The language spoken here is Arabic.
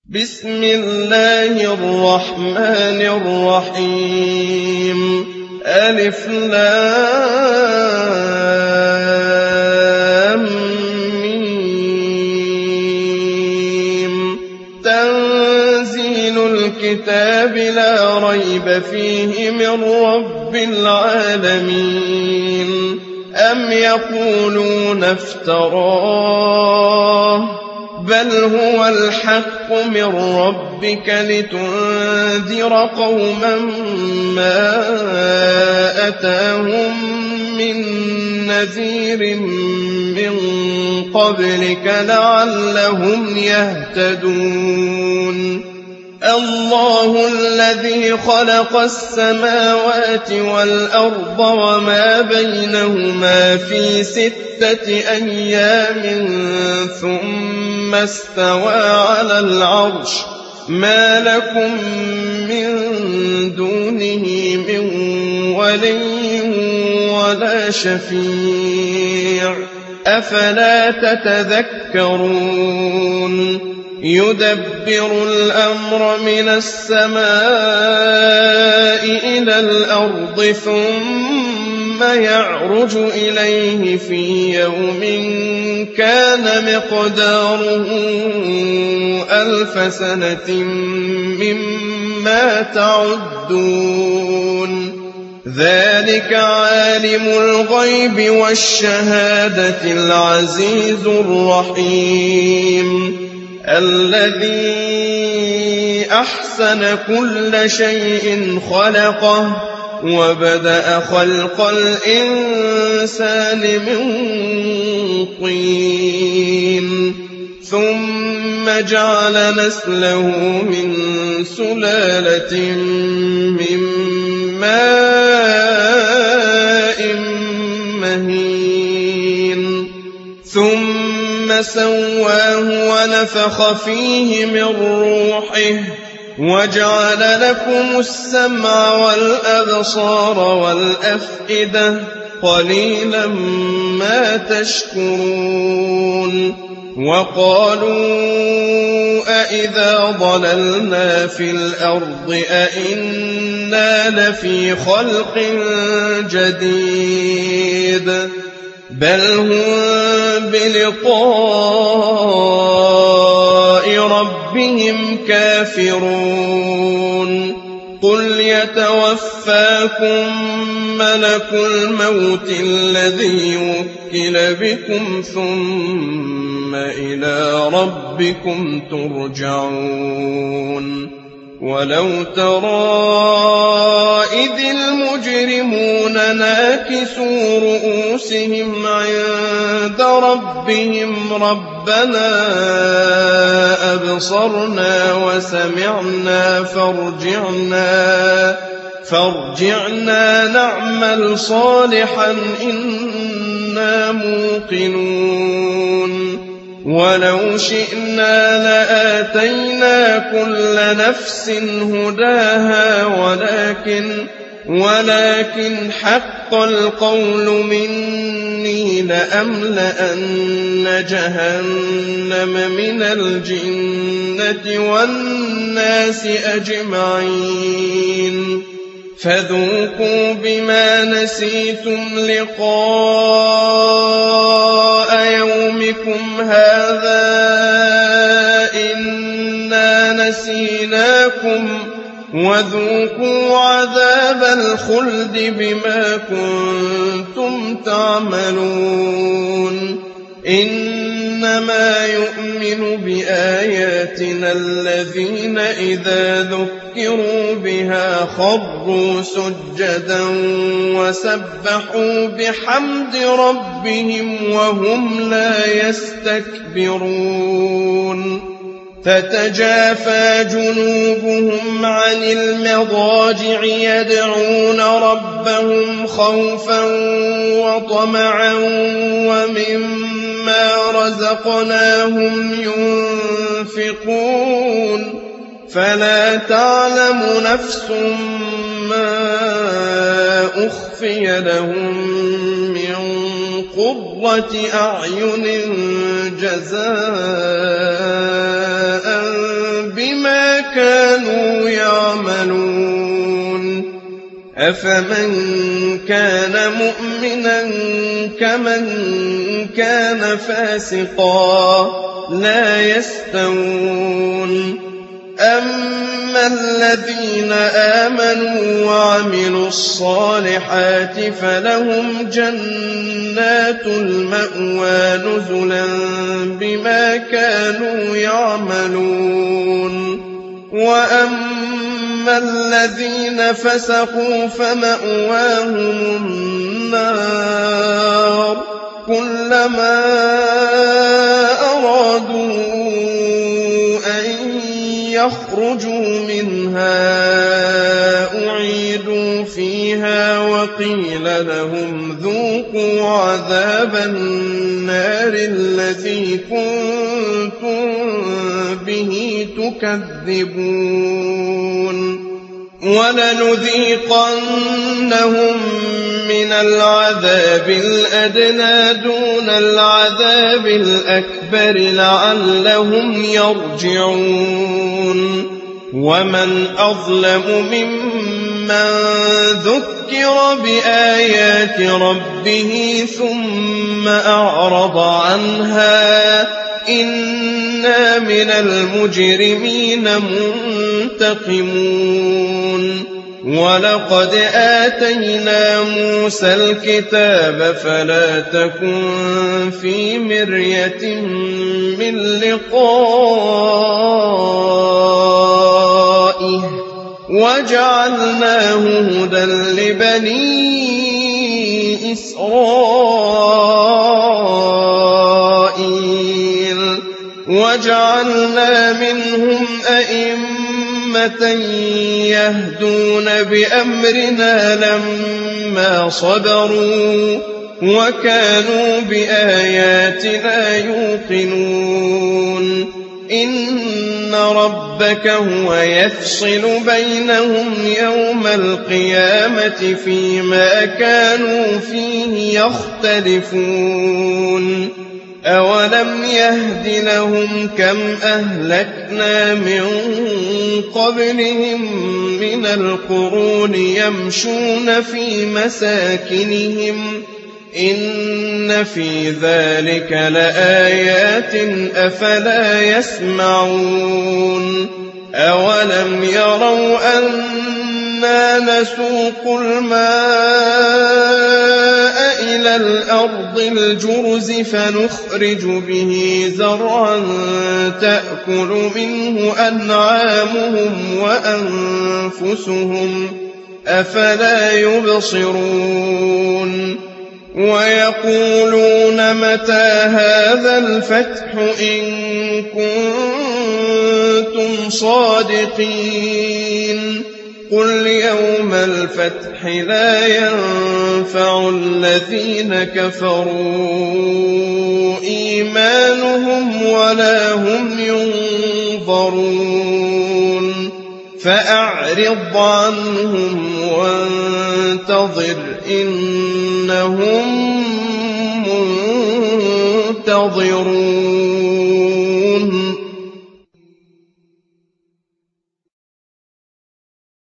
بسم الله الرحمن الرحيم ألف لام ميم تنزيل الكتاب لا ريب فيه من رب العالمين أم يقولون افتراه بل هو الحق من ربك لتنذر قوما ما أتاهم من نذير من قبلك لعلهم يهتدون الله الذي خلق السماوات والأرض وما بينهما في 6 أيام ثم استوى على العرش ما لكم من دونه من ولي ولا شفيع أفلا تتذكرون يدبر الأمر من السماء إلى الأرض ثم يعرج إليه في يوم كان مقداره 1000 سنة مما تعدون ذلك عالم الغيب والشهادة العزيز الرحيم الذي أحسن كل شيء خلقه وبدأ خلق الإنسان من طين ثم جعل نسله من سلالة من ماء مهين ثم سواه ونفخ فيه من روحه وجعل لكم السمع والأبصار والأفئدة قليلا ما تشكرون وقالوا أإذا ضللنا في الأرض أإنا لفي خلق جديد بل هم بلقاء ربهم كافرون قل يتوفاكم ملك الموت الذي وكل بكم ثم إلى ربكم ترجعون ولو ترى إذ المجرمون ناكسوا رؤوسهم عند ربهم ربنا أبصرنا وسمعنا فارجعنا نعمل صالحا إنا موقنون ولو شئنا لآتينا كل نفس هداها ولكن حق القول مني لأملأن جهنم من الجنة والناس أجمعين فذوقوا بما نسيتم لقاء يومكم هذا إنا نسيناكم وذوقوا عذاب الخلد بما كنتم تعملون إنما يؤمن بآياتنا الذين إذا ذكروا بها خروا سجدا وسبحوا بحمد ربهم وهم لا يستكبرون تتجافى جنوبهم عن المضاجع يدعون ربهم خوفا وطمعا ومما رزقناهم ينفقون فلا تعلم نفس ما أخفي لهم من قرة أعين جزاء كانوا يعملون أفمن كان مؤمنا كمن كان فاسقا لا يستوون أما الذين آمنوا وعملوا الصالحات فلهم جنات المأوى نزلا بما كانوا يعملون وأما الذين فسقوا فمأواهم النار كلما أرادوا يخرجوا منها أعيدوا فيها وقيل لهم ذوقوا عذاب النار الذي كنتم به تكذبون ولنذيقنهم من العذاب الأدنى دون العذاب الأكبر لعلهم يرجعون ومن أظلم ممن ذكر بآيات ربه ثم أعرض عنها إنا من المجرمين منتقمون ولقد آتينا موسى الكتاب فلا تكن في مرية من لقائه وجعلناه هدى لبني إسرائيل وجعلنا منهم أئمة يهدون بأمرنا لما صبروا وكانوا بآياتنا يوقنون إن ربك هو يفصل بينهم يوم القيامة فيما كانوا فيه يختلفون أولم يهد لهم كم أهلكنا من قبلهم من القرون يمشون في مساكنهم إن في ذلك لآيات أفلا يسمعون أولم يروا أنا نسوق الماء إلى الأرض الجرز فنخرج به زرعا تأكل منه أنعامهم وأنفسهم أفلا يبصرون ويقولون متى هذا الفتح إن كنتم صادقين قل يوم الفتح لا ينفع الذين كفروا إيمانهم ولا هم ينظرون فأعرض عنهم وانتظر إنهم منتظرون